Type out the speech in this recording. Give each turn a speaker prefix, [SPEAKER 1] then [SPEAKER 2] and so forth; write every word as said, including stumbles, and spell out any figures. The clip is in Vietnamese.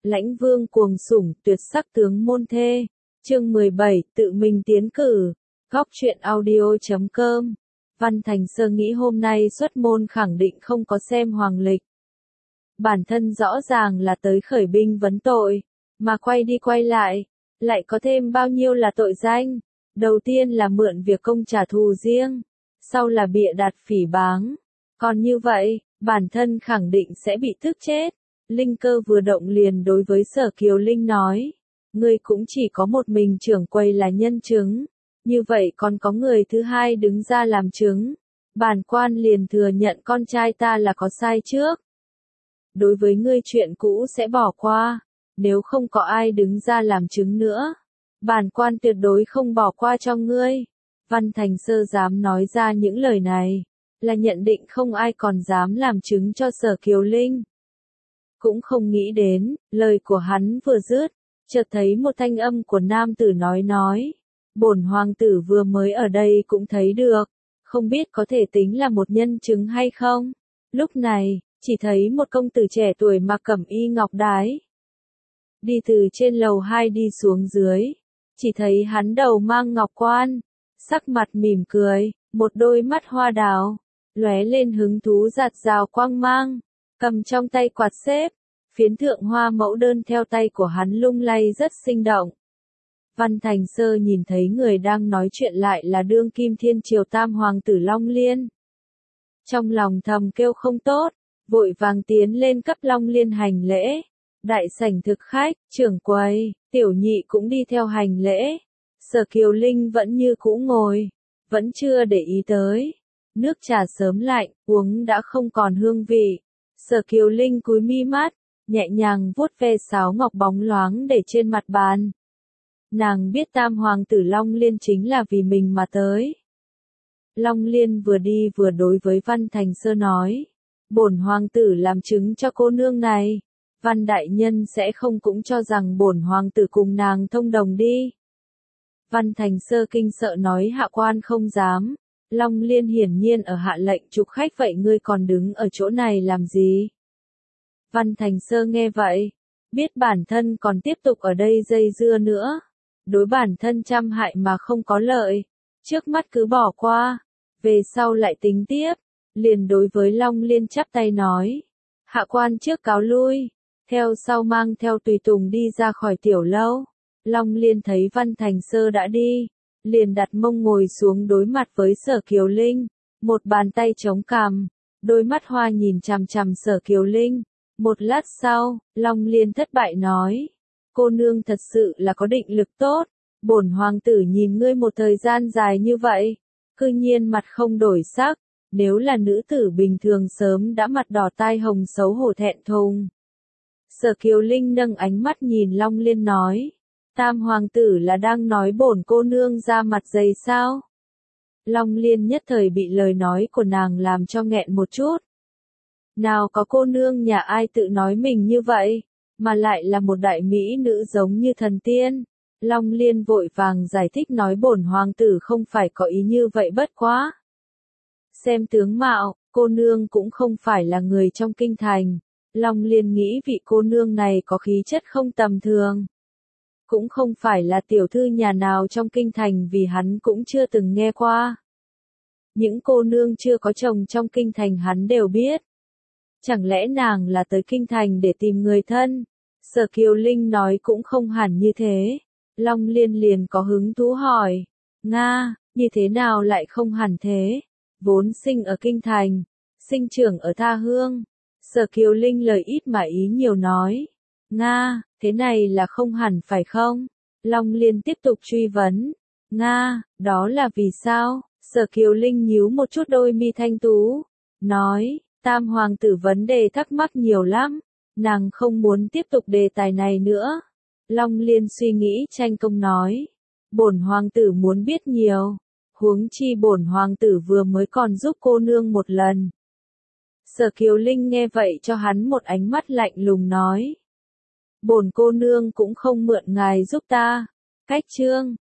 [SPEAKER 1] Lãnh vương cuồng sủng, tuyệt sắc tướng môn thê. Chương mười bảy, tự mình tiến cử. Góc truyện audio chấm com. Văn Thành Sơ nghĩ hôm nay xuất môn khẳng định không có xem hoàng lịch. Bản thân rõ ràng là tới khởi binh vấn tội, mà quay đi quay lại, lại có thêm bao nhiêu là tội danh. Đầu tiên là mượn việc công trả thù riêng, sau là bịa đặt phỉ báng. Còn như vậy, bản thân khẳng định sẽ bị tức chết. Linh Cơ vừa động liền đối với Sở Kiều Linh nói, ngươi cũng chỉ có một mình trưởng quầy là nhân chứng, như vậy còn có người thứ hai đứng ra làm chứng. Bản quan liền thừa nhận con trai ta là có sai trước. Đối với ngươi chuyện cũ sẽ bỏ qua, nếu không có ai đứng ra làm chứng nữa, bản quan tuyệt đối không bỏ qua cho ngươi. Văn Thành Sơ dám nói ra những lời này, là nhận định không ai còn dám làm chứng cho Sở Kiều Linh. Cũng không nghĩ đến, lời của hắn vừa dứt, chợt thấy một thanh âm của nam tử nói nói, bổn hoàng tử vừa mới ở đây cũng thấy được, không biết có thể tính là một nhân chứng hay không. Lúc này, chỉ thấy một công tử trẻ tuổi mặc cẩm y ngọc đái, đi từ trên lầu hai đi xuống dưới, chỉ thấy hắn đầu mang ngọc quan, sắc mặt mỉm cười, một đôi mắt hoa đào, lóe lên hứng thú giạt rào quang mang, cầm trong tay quạt xếp, phiến thượng hoa mẫu đơn theo tay của hắn lung lay rất sinh động. Văn Thành Sơ nhìn thấy người đang nói chuyện lại là đương kim thiên triều tam hoàng tử Long Liên. Trong lòng thầm kêu không tốt, vội vàng tiến lên cấp Long Liên hành lễ. Đại sảnh thực khách, trưởng quầy, tiểu nhị cũng đi theo hành lễ. Sở Kiều Linh vẫn như cũ ngồi, vẫn chưa để ý tới. Nước trà sớm lạnh, uống đã không còn hương vị. Sở Kiều Linh cúi mi mắt, nhẹ nhàng vuốt ve sáo ngọc bóng loáng để trên mặt bàn. Nàng biết tam hoàng tử Long Liên chính là vì mình mà tới. Long Liên vừa đi vừa đối với Văn Thành Sơ nói, bổn hoàng tử làm chứng cho cô nương này, Văn đại nhân sẽ không cũng cho rằng bổn hoàng tử cùng nàng thông đồng đi. Văn Thành Sơ kinh sợ nói hạ quan không dám. Long Liên hiển nhiên ở hạ lệnh trục khách, vậy ngươi còn đứng ở chỗ này làm gì? Văn Thành Sơ nghe vậy, biết bản thân còn tiếp tục ở đây dây dưa nữa, đối bản thân trăm hại mà không có lợi, trước mắt cứ bỏ qua, về sau lại tính tiếp, liền đối với Long Liên chắp tay nói, hạ quan trước cáo lui, theo sau mang theo tùy tùng đi ra khỏi tiểu lâu. Long Liên thấy Văn Thành Sơ đã đi, liền đặt mông ngồi xuống đối mặt với Sở Kiều Linh, một bàn tay chống cằm, đôi mắt hoa nhìn chằm chằm Sở Kiều Linh. Một lát sau, Long Liên thất bại nói, cô nương thật sự là có định lực tốt, bổn hoàng tử nhìn ngươi một thời gian dài như vậy, cư nhiên mặt không đổi sắc, nếu là nữ tử bình thường sớm đã mặt đỏ tai hồng xấu hổ thẹn thùng. Sở Kiều Linh nâng ánh mắt nhìn Long Liên nói, tam hoàng tử là đang nói bổn cô nương ra mặt dày sao? Long Liên nhất thời bị lời nói của nàng làm cho nghẹn một chút. Nào có cô nương nhà ai tự nói mình như vậy, mà lại là một đại mỹ nữ giống như thần tiên. Long Liên vội vàng giải thích nói bổn hoàng tử không phải có ý như vậy bất quá. Xem tướng mạo, cô nương cũng không phải là người trong kinh thành. Long Liên nghĩ vị cô nương này có khí chất không tầm thường. Cũng không phải là tiểu thư nhà nào trong kinh thành vì hắn cũng chưa từng nghe qua. Những cô nương chưa có chồng trong kinh thành hắn đều biết. Chẳng lẽ nàng là tới kinh thành để tìm người thân? Sở Kiều Linh nói cũng không hẳn như thế. Long Liên liền có hứng thú hỏi, Nga, như thế nào lại không hẳn thế? Vốn sinh ở kinh thành, sinh trưởng ở tha hương. Sở Kiều Linh lời ít mà ý nhiều nói, Nga, thế này là không hẳn phải không? Long Liên tiếp tục truy vấn, Nga, đó là vì sao? Sở Kiều Linh nhíu một chút đôi mi thanh tú, nói, tam hoàng tử vấn đề thắc mắc nhiều lắm, nàng không muốn tiếp tục đề tài này nữa. Long Liên suy nghĩ tranh công nói, bổn hoàng tử muốn biết nhiều, huống chi bổn hoàng tử vừa mới còn giúp cô nương một lần. Sở Kiều Linh nghe vậy cho hắn một ánh mắt lạnh lùng nói, bổn cô nương cũng không mượn ngài giúp ta. Cách chương